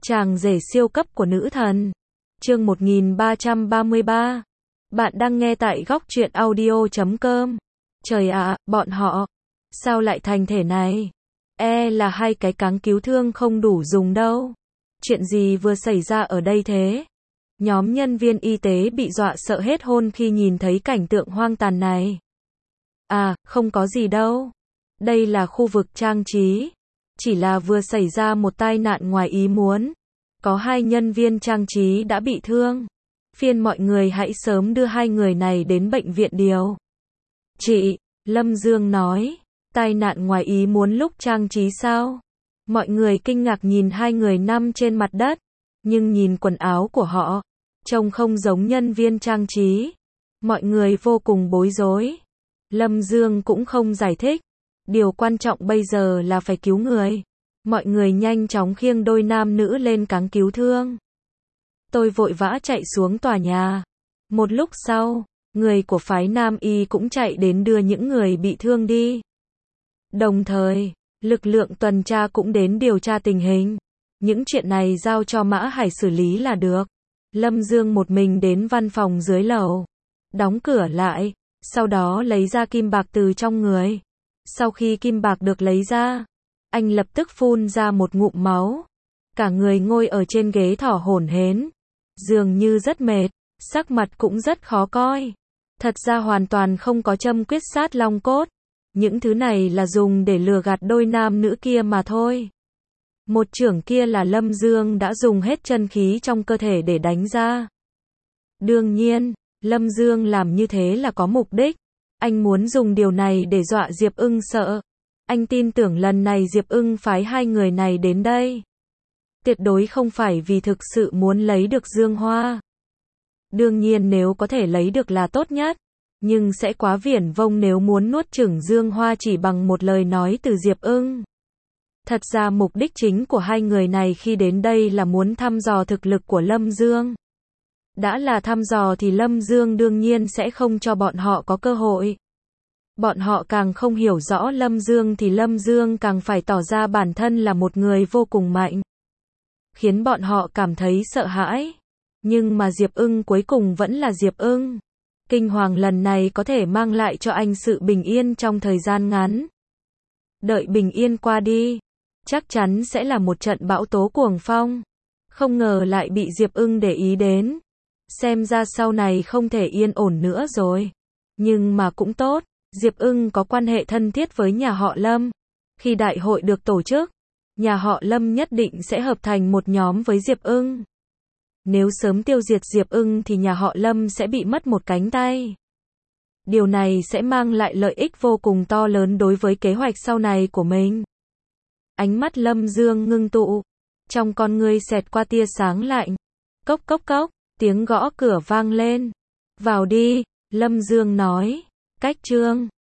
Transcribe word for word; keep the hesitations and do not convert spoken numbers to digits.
Chàng rể siêu cấp của nữ thần. Chương một nghìn ba trăm ba mươi ba. Bạn đang nghe tại góc truyện audio chấm com. Trời ạ, bọn họ, sao lại thành thể này? E là hai cái cáng cứu thương không đủ dùng đâu. Chuyện gì vừa xảy ra ở đây thế? Nhóm nhân viên y tế bị dọa sợ hết hồn khi nhìn thấy cảnh tượng hoang tàn này. À, không có gì đâu. Đây là khu vực trang trí. Chỉ là vừa xảy ra một tai nạn ngoài ý muốn. Có hai nhân viên trang trí đã bị thương. Phiền mọi người hãy sớm đưa hai người này đến bệnh viện điều trị. Lâm Dương nói, tai nạn ngoài ý muốn lúc trang trí sao? Mọi người kinh ngạc nhìn hai người nằm trên mặt đất. Nhưng nhìn quần áo của họ, trông không giống nhân viên trang trí. Mọi người vô cùng bối rối. Lâm Dương cũng không giải thích. Điều quan trọng bây giờ là phải cứu người. Mọi người nhanh chóng khiêng đôi nam nữ lên cáng cứu thương. Tôi vội vã chạy xuống tòa nhà. Một lúc sau, người của phái Nam Y cũng chạy đến đưa những người bị thương đi. Đồng thời, lực lượng tuần tra cũng đến điều tra tình hình. Những chuyện này giao cho Mã Hải xử lý là được. Lâm Dương một mình đến văn phòng dưới lầu. Đóng cửa lại, sau đó lấy ra kim bạc từ trong người. Sau khi kim bạc được lấy ra, anh lập tức phun ra một ngụm máu. Cả người ngồi ở trên ghế thở hổn hển, dường như rất mệt, sắc mặt cũng rất khó coi. Thật ra hoàn toàn không có châm quyết sát long cốt. Những thứ này là dùng để lừa gạt đôi nam nữ kia mà thôi. Một chưởng kia là Lâm Dương đã dùng hết chân khí trong cơ thể để đánh ra. Đương nhiên, Lâm Dương làm như thế là có mục đích. Anh muốn dùng điều này để dọa Diệp Ưng sợ. Anh tin tưởng lần này Diệp Ưng phái hai người này đến đây. Tuyệt đối không phải vì thực sự muốn lấy được Dương Hoa. Đương nhiên nếu có thể lấy được là tốt nhất. Nhưng sẽ quá viển vông nếu muốn nuốt chửng Dương Hoa chỉ bằng một lời nói từ Diệp Ưng. Thật ra mục đích chính của hai người này khi đến đây là muốn thăm dò thực lực của Lâm Dương. Đã là thăm dò thì Lâm Dương đương nhiên sẽ không cho bọn họ có cơ hội. Bọn họ càng không hiểu rõ Lâm Dương thì Lâm Dương càng phải tỏ ra bản thân là một người vô cùng mạnh. Khiến bọn họ cảm thấy sợ hãi. Nhưng mà Diệp Ưng cuối cùng vẫn là Diệp Ưng. Kinh hoàng lần này có thể mang lại cho anh sự bình yên trong thời gian ngắn. Đợi bình yên qua đi, chắc chắn sẽ là một trận bão tố cuồng phong. Không ngờ lại bị Diệp Ưng để ý đến. Xem ra sau này không thể yên ổn nữa rồi. Nhưng mà cũng tốt, Diệp Ưng có quan hệ thân thiết với nhà họ Lâm. Khi đại hội được tổ chức, nhà họ Lâm nhất định sẽ hợp thành một nhóm với Diệp Ưng. Nếu sớm tiêu diệt Diệp Ưng thì nhà họ Lâm sẽ bị mất một cánh tay. Điều này sẽ mang lại lợi ích vô cùng to lớn đối với kế hoạch sau này của mình. Ánh mắt Lâm Dương ngưng tụ. Trong con ngươi xẹt qua tia sáng lạnh. Cốc cốc cốc, tiếng gõ cửa vang lên. Vào đi, Lâm Dương nói. Cách Trương.